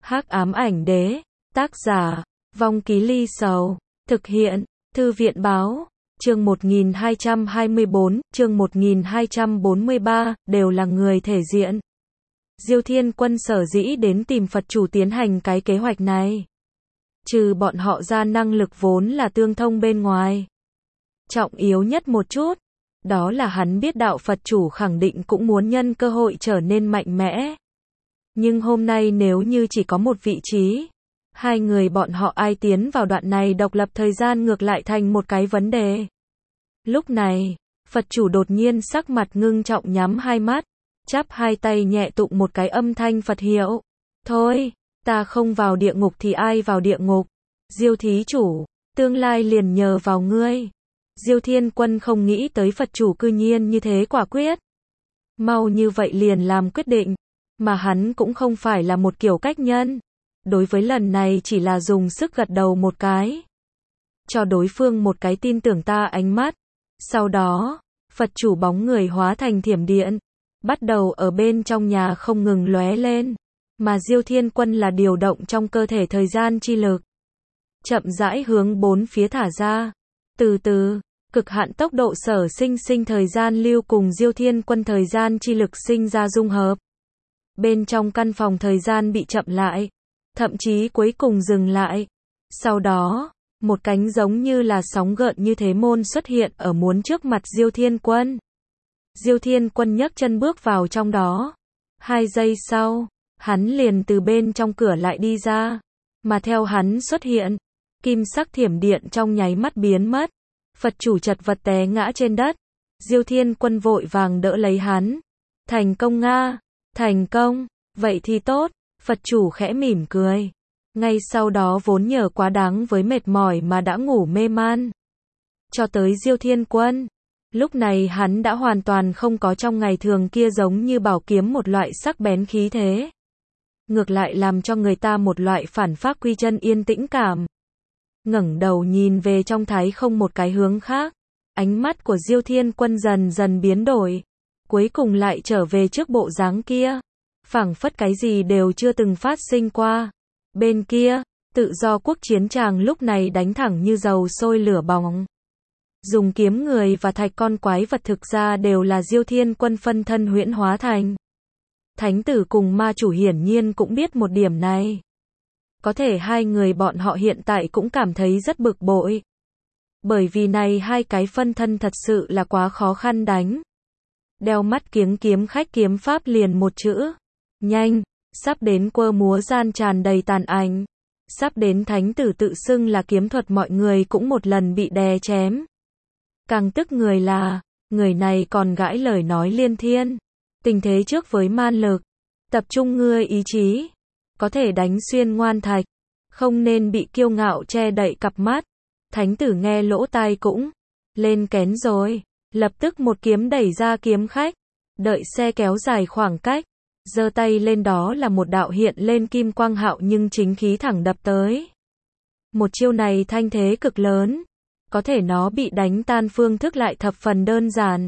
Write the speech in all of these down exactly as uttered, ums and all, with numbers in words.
Hắc ám ảnh đế, tác giả, Vong Ký Ly Sầu, thực hiện, Thư viện báo, chương một nghìn hai trăm hai mươi bốn, chương một nghìn hai trăm bốn mươi ba, đều là người thể diện. Diêu Thiên Quân sở dĩ đến tìm Phật chủ tiến hành cái kế hoạch này. Trừ bọn họ ra năng lực vốn là tương thông bên ngoài. Trọng yếu nhất một chút, đó là hắn biết đạo Phật chủ khẳng định cũng muốn nhân cơ hội trở nên mạnh mẽ. Nhưng hôm nay nếu như chỉ có một vị trí, hai người bọn họ ai tiến vào đoạn này độc lập thời gian ngược lại thành một cái vấn đề. Lúc này, Phật chủ đột nhiên sắc mặt ngưng trọng nhắm hai mắt, chắp hai tay nhẹ tụng một cái âm thanh Phật hiệu. Thôi, ta không vào địa ngục thì ai vào địa ngục? Diêu thí chủ, tương lai liền nhờ vào ngươi. Diêu Thiên Quân không nghĩ tới Phật chủ cư nhiên như thế quả quyết. Mau như vậy liền làm quyết định, mà hắn cũng không phải là một kiểu cách nhân. Đối với lần này chỉ là dùng sức gật đầu một cái. Cho đối phương một cái tin tưởng ta ánh mắt. Sau đó, Phật chủ bóng người hóa thành thiểm điện, bắt đầu ở bên trong nhà không ngừng lóe lên. Mà Diêu Thiên Quân là điều động trong cơ thể thời gian chi lực. Chậm rãi hướng bốn phía thả ra. Từ từ, cực hạn tốc độ sở sinh sinh thời gian lưu cùng Diêu Thiên Quân thời gian chi lực sinh ra dung hợp. Bên trong căn phòng thời gian bị chậm lại, thậm chí cuối cùng dừng lại. Sau đó, một cánh giống như là sóng gợn như thế môn xuất hiện ở muốn trước mặt Diêu Thiên Quân. Diêu Thiên Quân nhấc chân bước vào trong đó. Hai giây sau, hắn liền từ bên trong cửa lại đi ra. Mà theo hắn xuất hiện, kim sắc thiểm điện trong nháy mắt biến mất. Phật chủ chật vật té ngã trên đất. Diêu Thiên Quân vội vàng đỡ lấy hắn. Thành công nga, thành công, vậy thì tốt. Phật chủ khẽ mỉm cười. Ngay sau đó vốn nhờ quá đáng với mệt mỏi mà đã ngủ mê man. Cho tới Diêu Thiên Quân. Lúc này hắn đã hoàn toàn không có trong ngày thường kia giống như bảo kiếm một loại sắc bén khí thế. Ngược lại làm cho người ta một loại phản phác quy chân yên tĩnh cảm. Ngẩng đầu nhìn về trong thái không một cái hướng khác. Ánh mắt của Diêu Thiên Quân dần dần biến đổi. Cuối cùng lại trở về trước bộ dáng kia. Phảng phất cái gì đều chưa từng phát sinh qua. Bên kia, tự do quốc chiến tràng lúc này đánh thẳng như dầu sôi lửa bỏng. Dùng kiếm người và thạch con quái vật thực ra đều là Diêu Thiên Quân phân thân huyễn hóa thành. Thánh tử cùng ma chủ hiển nhiên cũng biết một điểm này. Có thể hai người bọn họ hiện tại cũng cảm thấy rất bực bội. Bởi vì này hai cái phân thân thật sự là quá khó khăn đánh. Đeo mắt kiếng kiếm khách kiếm pháp liền một chữ. Nhanh, sắp đến quơ múa gian tràn đầy tàn ảnh. Sắp đến thánh tử tự xưng là kiếm thuật mọi người cũng một lần bị đè chém. Càng tức người là, người này còn gãi lời nói liên thiên. Tình thế trước với man lực. Tập trung ngươi ý chí. Có thể đánh xuyên ngoan thạch. Không nên bị kiêu ngạo che đậy cặp mắt. Thánh tử nghe lỗ tai cũng lên kén rồi. Lập tức một kiếm đẩy ra kiếm khách. Đợi xe kéo dài khoảng cách. Giơ tay lên đó là một đạo hiện lên kim quang hạo nhưng chính khí thẳng đập tới. Một chiêu này thanh thế cực lớn. Có thể nó bị đánh tan phương thức lại thập phần đơn giản.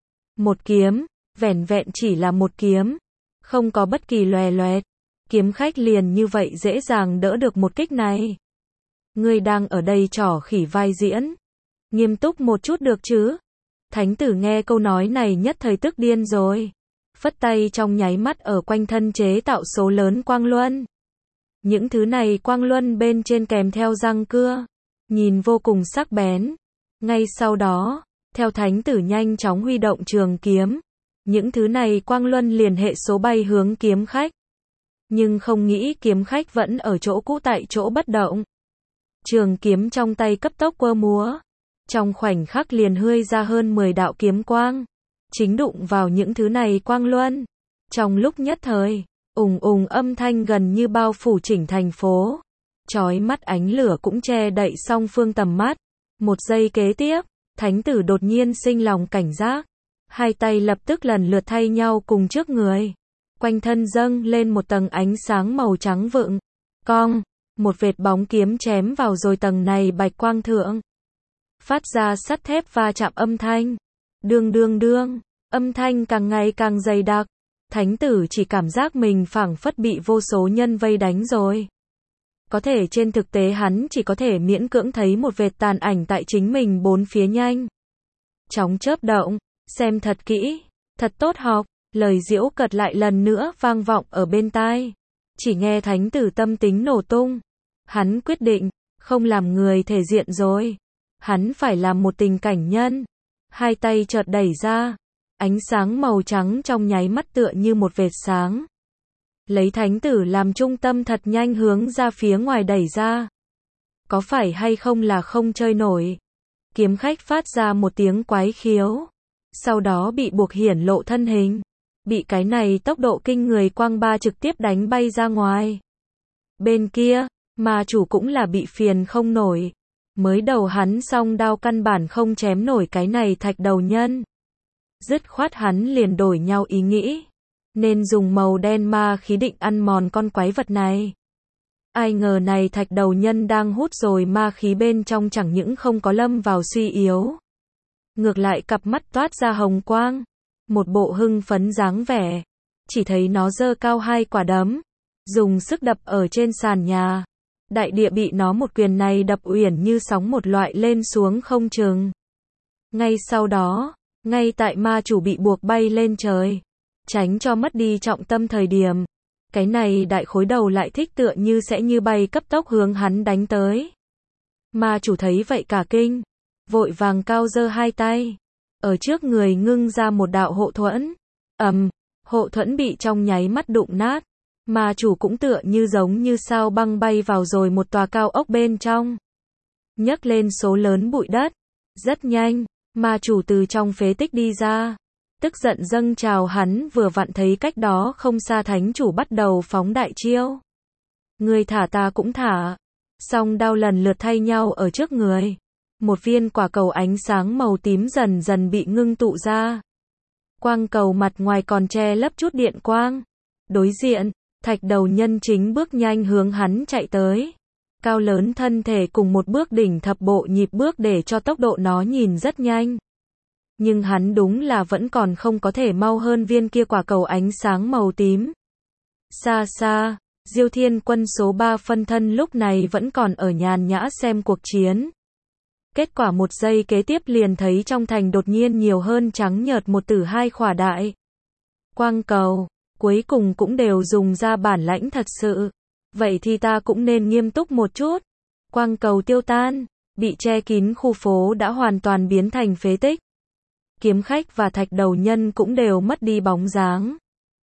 Một kiếm, vẻn vẹn chỉ là một kiếm. Không có bất kỳ lòe loẹt. Kiếm khách liền như vậy dễ dàng đỡ được một kích này. Ngươi đang ở đây trò khỉ vai diễn. Nghiêm túc một chút được chứ. Thánh tử nghe câu nói này nhất thời tức điên rồi. Phất tay trong nháy mắt ở quanh thân chế tạo số lớn quang luân. Những thứ này quang luân bên trên kèm theo răng cưa. Nhìn vô cùng sắc bén. Ngay sau đó, theo thánh tử nhanh chóng huy động trường kiếm. Những thứ này quang luân liền hệ số bay hướng kiếm khách. Nhưng không nghĩ kiếm khách vẫn ở chỗ cũ tại chỗ bất động. Trường kiếm trong tay cấp tốc quơ múa. Trong khoảnh khắc liền hươi ra hơn mười đạo kiếm quang. Chính đụng vào những thứ này quang luân. Trong lúc nhất thời, ùng ùng âm thanh gần như bao phủ chỉnh thành phố. Chói mắt ánh lửa cũng che đậy song phương tầm mắt. Một giây kế tiếp, thánh tử đột nhiên sinh lòng cảnh giác. Hai tay lập tức lần lượt thay nhau cùng trước người. Quanh thân dâng lên một tầng ánh sáng màu trắng vượng. Cong, một vệt bóng kiếm chém vào rồi tầng này bạch quang thượng. Phát ra sắt thép va chạm âm thanh. Đương đương đương, âm thanh càng ngày càng dày đặc. Thánh tử chỉ cảm giác mình phảng phất bị vô số nhân vây đánh rồi. Có thể trên thực tế hắn chỉ có thể miễn cưỡng thấy một vệt tàn ảnh tại chính mình bốn phía nhanh chóng chớp động, xem thật kỹ, thật tốt học, lời giễu cợt lại lần nữa vang vọng ở bên tai. Chỉ nghe thánh tử tâm tính nổ tung. Hắn quyết định, không làm người thể diện rồi. Hắn phải làm một tình cảnh nhân. Hai tay chợt đẩy ra. Ánh sáng màu trắng trong nháy mắt tựa như một vệt sáng. Lấy thánh tử làm trung tâm thật nhanh hướng ra phía ngoài đẩy ra. Có phải hay không là không chơi nổi? Kiếm khách phát ra một tiếng quái khiếu. Sau đó bị buộc hiển lộ thân hình. Bị cái này tốc độ kinh người quang ba trực tiếp đánh bay ra ngoài. Bên kia, ma chủ cũng là bị phiền không nổi. Mới đầu hắn song đao căn bản không chém nổi cái này thạch đầu nhân. Dứt khoát hắn liền đổi nhau ý nghĩ. Nên dùng màu đen ma khí định ăn mòn con quái vật này. Ai ngờ này thạch đầu nhân đang hút rồi ma khí bên trong chẳng những không có lâm vào suy yếu. Ngược lại cặp mắt toát ra hồng quang. Một bộ hưng phấn dáng vẻ. Chỉ thấy nó giơ cao hai quả đấm. Dùng sức đập ở trên sàn nhà. Đại địa bị nó một quyền này đập uyển như sóng một loại lên xuống không chừng. Ngay sau đó, ngay tại ma chủ bị buộc bay lên trời. Tránh cho mất đi trọng tâm thời điểm. Cái này đại khối đầu lại thích tựa như sẽ như bay cấp tốc hướng hắn đánh tới. Ma chủ thấy vậy cả kinh. Vội vàng cao giơ hai tay. Ở trước người ngưng ra một đạo hộ thuẫn. Ầm, hộ thuẫn bị trong nháy mắt đụng nát. Ma chủ cũng tựa như giống như sao băng bay vào rồi một tòa cao ốc bên trong. Nhấc lên số lớn bụi đất. Rất nhanh, ma chủ từ trong phế tích đi ra. Tức giận dâng trào hắn vừa vặn thấy cách đó không xa thánh chủ bắt đầu phóng đại chiêu. Người thả ta cũng thả. Song đao lần lượt thay nhau ở trước người. Một viên quả cầu ánh sáng màu tím dần dần bị ngưng tụ ra. Quang cầu mặt ngoài còn che lấp chút điện quang. Đối diện, thạch đầu nhân chính bước nhanh hướng hắn chạy tới. Cao lớn thân thể cùng một bước đỉnh thập bộ nhịp bước để cho tốc độ nó nhìn rất nhanh. Nhưng hắn đúng là vẫn còn không có thể mau hơn viên kia quả cầu ánh sáng màu tím. Xa xa, Diêu Thiên Quân số ba phân thân lúc này vẫn còn ở nhàn nhã xem cuộc chiến. Kết quả một giây kế tiếp liền thấy trong thành đột nhiên nhiều hơn trắng nhợt một tử hai khỏa đại. Quang cầu, cuối cùng cũng đều dùng ra bản lãnh thật sự. Vậy thì ta cũng nên nghiêm túc một chút. Quang cầu tiêu tan, bị che kín khu phố đã hoàn toàn biến thành phế tích. Kiếm khách và thạch đầu nhân cũng đều mất đi bóng dáng.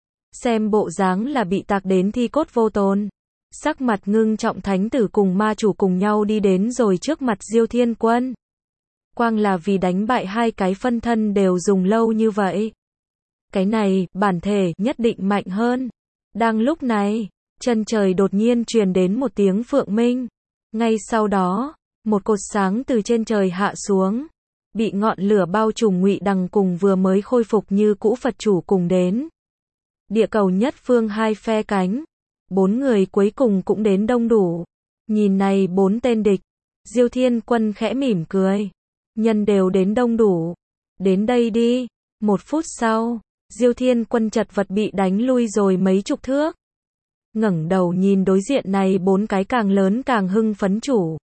Xem bộ dáng là bị tạc đến thi cốt vô tồn. Sắc mặt ngưng trọng thánh tử cùng ma chủ cùng nhau đi đến rồi trước mặt Diêu Thiên Quân. Quang là vì đánh bại hai cái phân thân đều dùng lâu như vậy. Cái này, bản thể, nhất định mạnh hơn. Đang lúc này, chân trời đột nhiên truyền đến một tiếng phượng minh. Ngay sau đó, một cột sáng từ trên trời hạ xuống. Bị ngọn lửa bao trùm Ngụy Đằng cùng vừa mới khôi phục như cũ Phật chủ cùng đến. Địa cầu nhất phương hai phe cánh. Bốn người cuối cùng cũng đến đông đủ. Nhìn này bốn tên địch. Diêu Thiên Quân khẽ mỉm cười. Nhân đều đến đông đủ. Đến đây đi. Một phút sau, Diêu Thiên Quân chật vật bị đánh lui rồi mấy chục thước. Ngẩng đầu nhìn đối diện này bốn cái càng lớn càng hưng phấn chủ.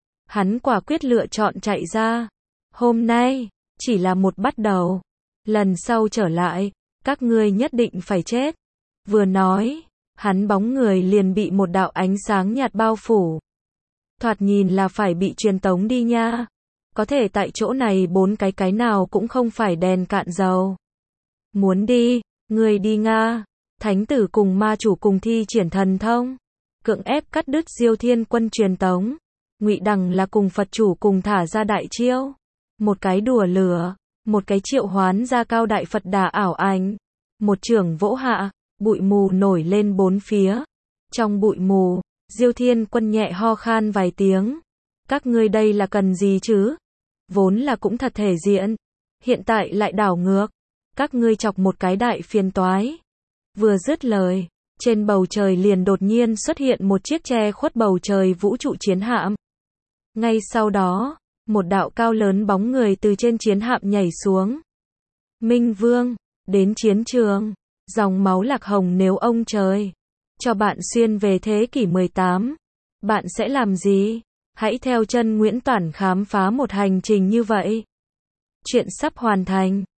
Hắn quả quyết lựa chọn chạy ra. Hôm nay, chỉ là một bắt đầu. Lần sau trở lại, các ngươi nhất định phải chết. Vừa nói, hắn bóng người liền bị một đạo ánh sáng nhạt bao phủ. Thoạt nhìn là phải bị truyền tống đi nha. Có thể tại chỗ này bốn cái cái nào cũng không phải đèn cạn dầu. Muốn đi, người đi Nga. Thánh tử cùng ma chủ cùng thi triển thần thông. Cưỡng ép cắt đứt Diêu Thiên Quân truyền tống. Ngụy Đằng là cùng Phật chủ cùng thả ra đại chiêu. Một cái đùa lửa. Một cái triệu hoán ra cao đại Phật đà ảo ảnh. Một chưởng vỗ hạ. Bụi mù nổi lên bốn phía. Trong bụi mù, Diêu Thiên Quân nhẹ ho khan vài tiếng. Các ngươi đây là cần gì chứ? Vốn là cũng thật thể diện. Hiện tại lại đảo ngược. Các ngươi chọc một cái đại phiền toái. Vừa dứt lời, trên bầu trời liền đột nhiên xuất hiện một chiếc che khuất bầu trời vũ trụ chiến hạm. Ngay sau đó, một đạo cao lớn bóng người từ trên chiến hạm nhảy xuống. Minh Vương, đến chiến trường. Dòng máu lạc hồng nếu ông trời cho bạn xuyên về thế kỷ mười tám, bạn sẽ làm gì? Hãy theo chân Nguyễn Toản khám phá một hành trình như vậy. Chuyện sắp hoàn thành.